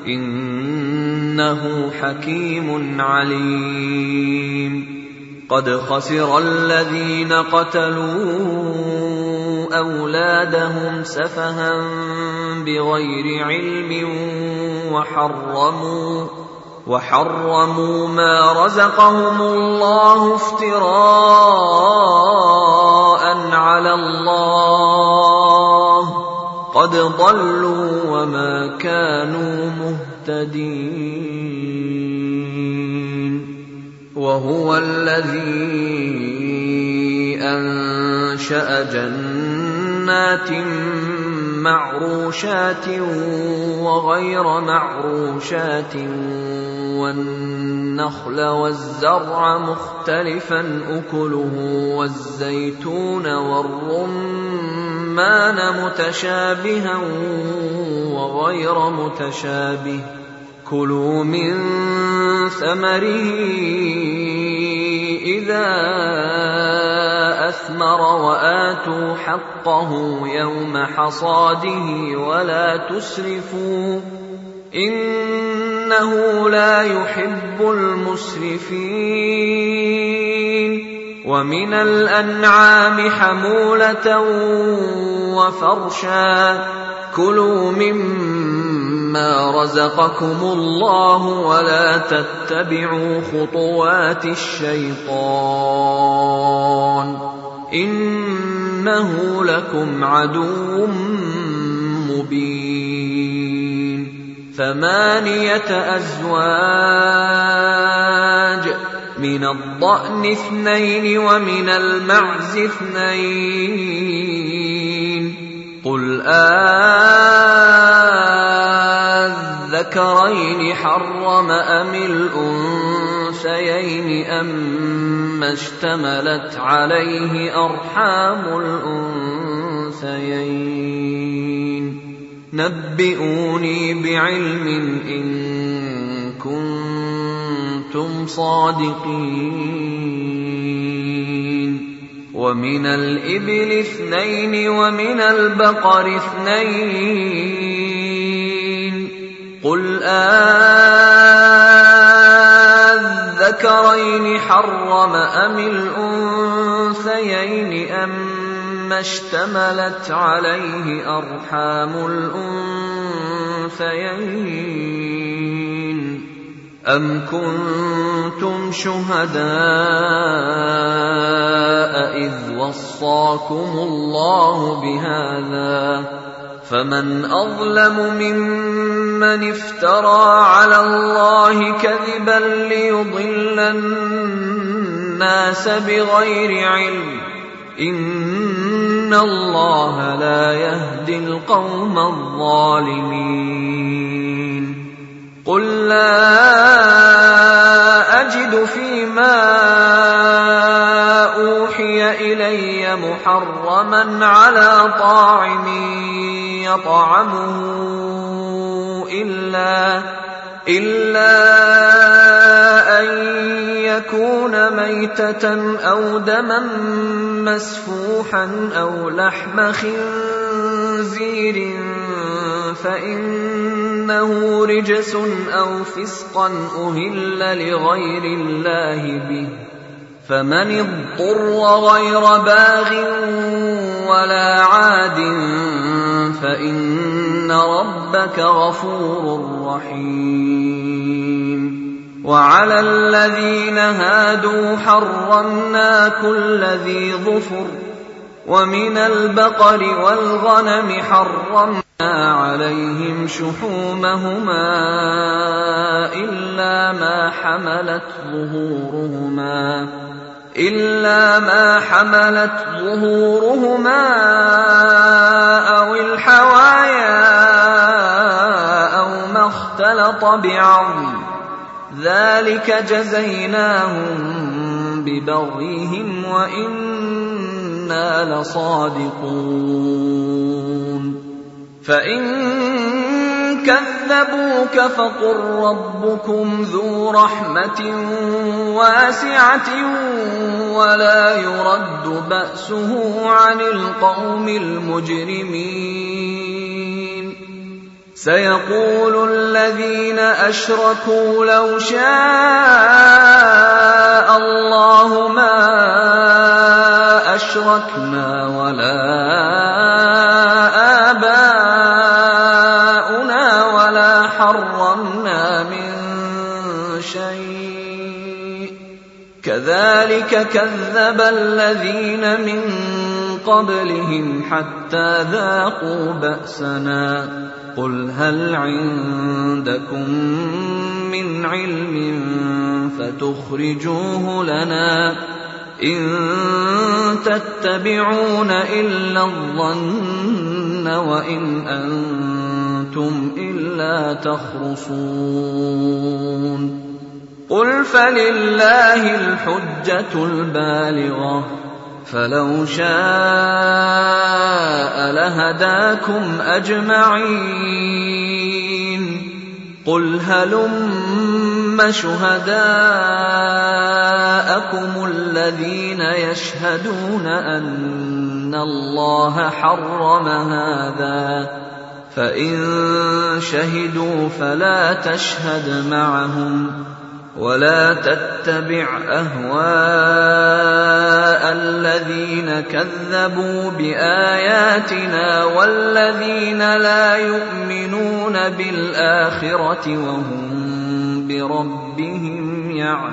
إنه حكيم عليم قد خسر الذين قتلوا أولادهم سفها بغير علم وحرموا وحرموا ما رزقهم الله افتراء على الله قد ضلوا وما كانوا مهتدين وهو الذي أنشأ جنات معروشات وغير معروشات والنخل والزرع مختلفا أكله والزيتون والرمان متشابها وغير متشابه كلوا من ثمره إذا أثمر وآتوا حقه يوم حصاده ولا تسرفوا إنه لا يحب المسرفين ومن الأنعام حمولة وفرشا كلوا مما رزقكم الله ولا تتبعوا خطوات الشيطان إنه لكم عدو مبين ثمانية أزواج من الضأن اثنين ومن المعز اثنين قل آذكرين حرم أم الأنثيين الأنثيين أما اشتملت عليه أرحام الأنثيين نبئوني بعلم إن كنتم صادقين ومن الإبل اثنين ومن البقر اثنين قل أذكرين حرم أم الأنثيين أما اشتملت عليه أرحام الأنثيين أم كنتم شهداء إذ وصاكم الله بهذا فمن أظلم ممن افترى على الله كذبا ليضل الناس بغير علم إن الله لا يهدي القوم الظالمين قل لا أجد فيما أوحي إلي محرما على طاعم يطعمه إلا, إلا أن يكون ميتة أو دما مسفوحا أو لحم خنزير فإنه رجس أو فسقا أهل لغير الله به فمن اضطر غير باغ ولا عاد فإن ربك غفور رحيم وعلى الذين هادوا حرمنا كل ذي ظفر ومن البقر والغنم حرمنا عليهم شحومهما إلا ما حملت ظهورهما إلا ما حملت ظهورهما أو الحوايا أو ما اختلط بعظم ذلك جزيناهم ببغيهم وإنا لصادقون فإن كذبوك فقل ربكم ذو رحمة واسعة ولا يرد بأسه عن القوم المجرمين سيقول الذين أشركوا لو شاء الله ما أشركنا ولا آباؤنا ولا حرمنا من شيء كذلك كذب الذين من قبلهم حتى ذاقوا بأسنا قل هل عندكم من علم فتخرجوه لنا إن تتبعون إلا الظن وإن أنتم إلا تخرصون قل فلله الحجة البالغة فلو شاء لهداكم أجمعين قل هلم شهداءكم الذين يشهدون أن الله حرم هذا فإن شهدوا فلا تشهد معهم ولا تتبع أهواء الذين كذبوا بآياتنا والذين لا يؤمنون بالآخرة وهم بربهم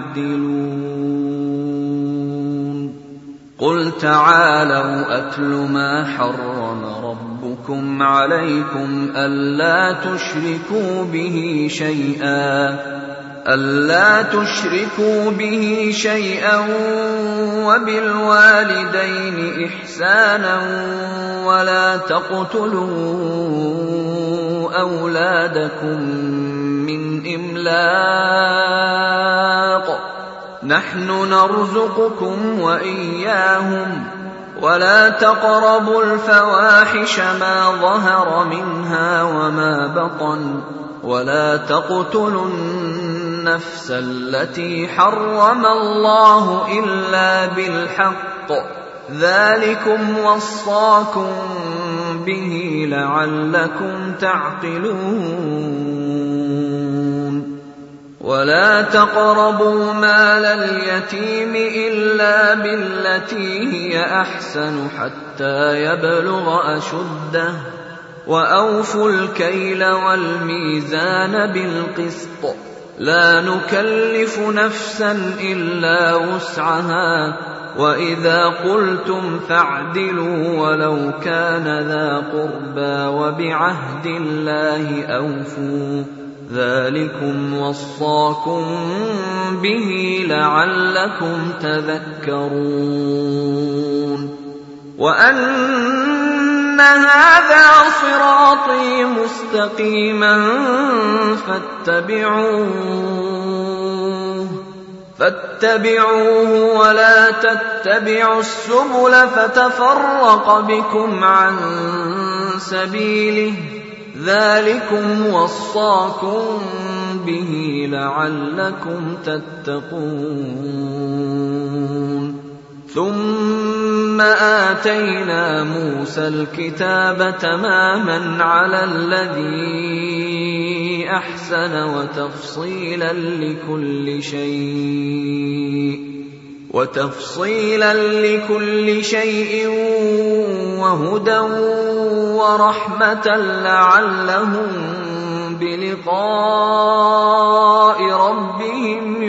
يعدلون قل تعالوا أتل ما حرم ربكم عليكم ألا تشركوا به شيئا ألا تشركوا به شيئا وبالوالدين إحسانا ولا تقتلوا أولادكم من إملاق نحن نرزقكم وإياهم ولا تقربوا الفواحش ما ظهر منها وما بطن ولا تقتلوا النفس التي حرم الله إلا بالحق ذلكم وصاكم به لعلكم تعقلون ولا تقربوا مال اليتيم إلا بالتي هي أحسن حتى يبلغ أشده وأوفوا الكيل والميزان بالقسط لا نكلف نفسا إلا وسعها وإذا قلتم فاعدلوا ولو كان ذا قربى وبعهد الله أوفوا ذلكم وصاكم به لعلكم تذكرون وأن هذا صراطي مستقيما فاتبعوه فاتبعوه ولا تتبعوا السبل فتفرق بكم عن سبيله ذلكم وصاكم به لعلكم تتقون ثم آتينا موسى الكتاب تماما على الذي أحسن وتفصيلا لكل شيء وتفصيلا لكل شيء وهدى ورحمة لعلهم بلقاء ربهم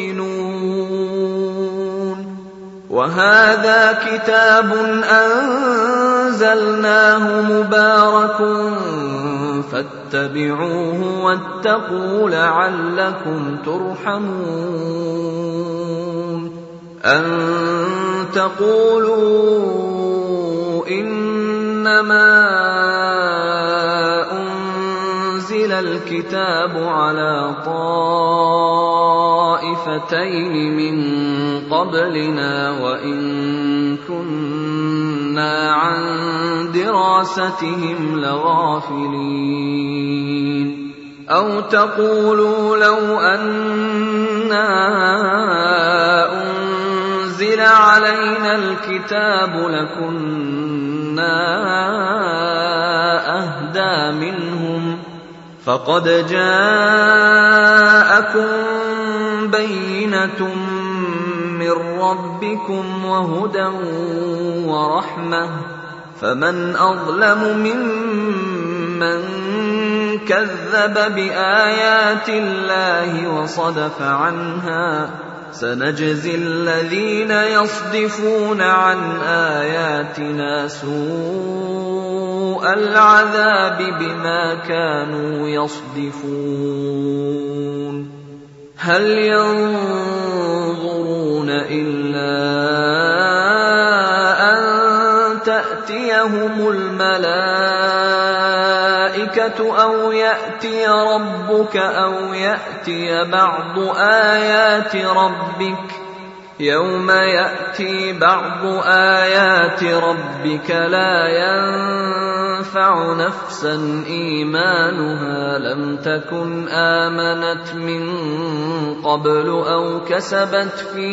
يؤمنون وهذا كتاب أنزلناه مبارك فاتبعوه واتقوا لعلكم ترحمون أن تقولوا إنما أنزل الكتاب على طائفتين من قبلنا وإن كنا عن دراستهم لغافلين أو تقولوا لو أنا أنزل علينا الكتاب لكنا أهدى منهم فقد جاءكم بينة من ربكم وهدى ورحمة فمن أظلم ممن كذب بآيات الله وصدف عنها سنجزي الذين يصدفون عن آياتنا سوء العذاب بما كانوا يصدفون هل ينظرون إلا أن تأتيهم الملائكة أو يأتي ربك أو يأتي بعض آيات ربك يوم يأتي بعض آيات ربك لا ينفع نفسا إيمانها لم تكن آمنت من قبل أو كسبت في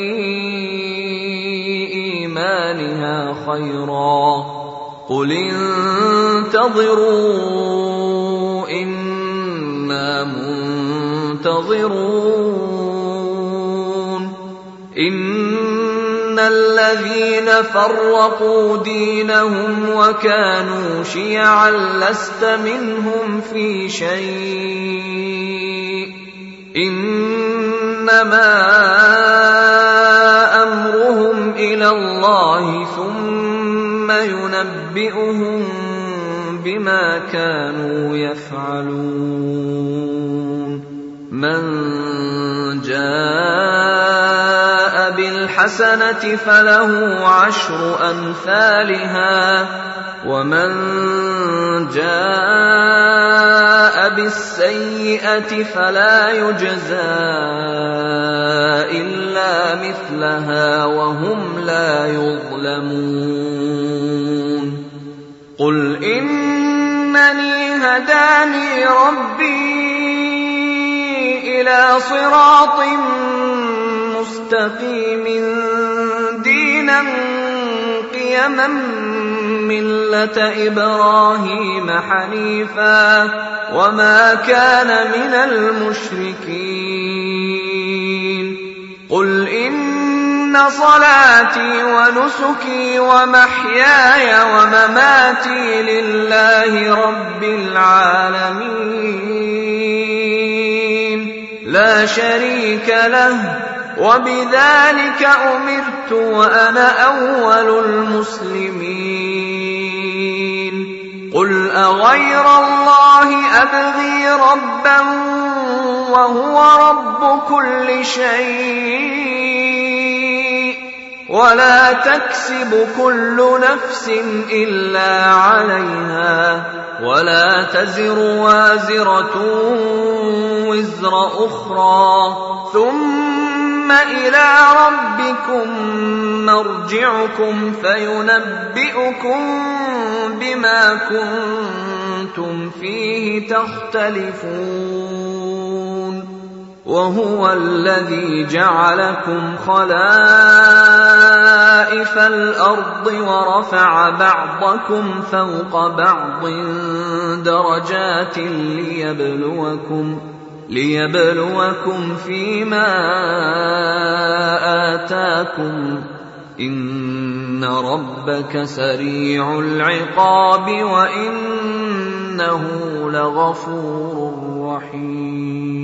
إيمانها خيرا قل انتظروا إنا منتظرون إن الذين فرقوا دينهم وكانوا شيعا لست منهم في شيء إنما أمرهم إلى الله ثم ينبئهم بما كانوا يفعلون من جاء بالحسنة فله عشر أمثالها ومن جاء بالسيئة السيئة فلا يجزى إلا مثلها وهم لا يظلمون قل إنني هداني ربي إلى صراط مستقيم دينا قيما ملة إبراهيم حنيفا وما كان من المشركين قل إن صلاتي ونسكي ومحياي ومماتي لله رب العالمين لا شريك له وبذلك أمرت وأنا أول المسلمين قل أغير الله أبغي ربا وهو رب كل شيء ولا تكسب كل نفس إلا عليها ولا تزر وازرة وزر أخرى ثم إلى ربكم مرجعكم فينبئكم بما كنتم فيه تختلفون وهو الذي جعلكم خلائف الأرض ورفع بعضكم فوق بعض درجات ليبلوكم ليبلوكم فيما آتاكم إن ربك سريع العقاب وإنه لغفور رحيم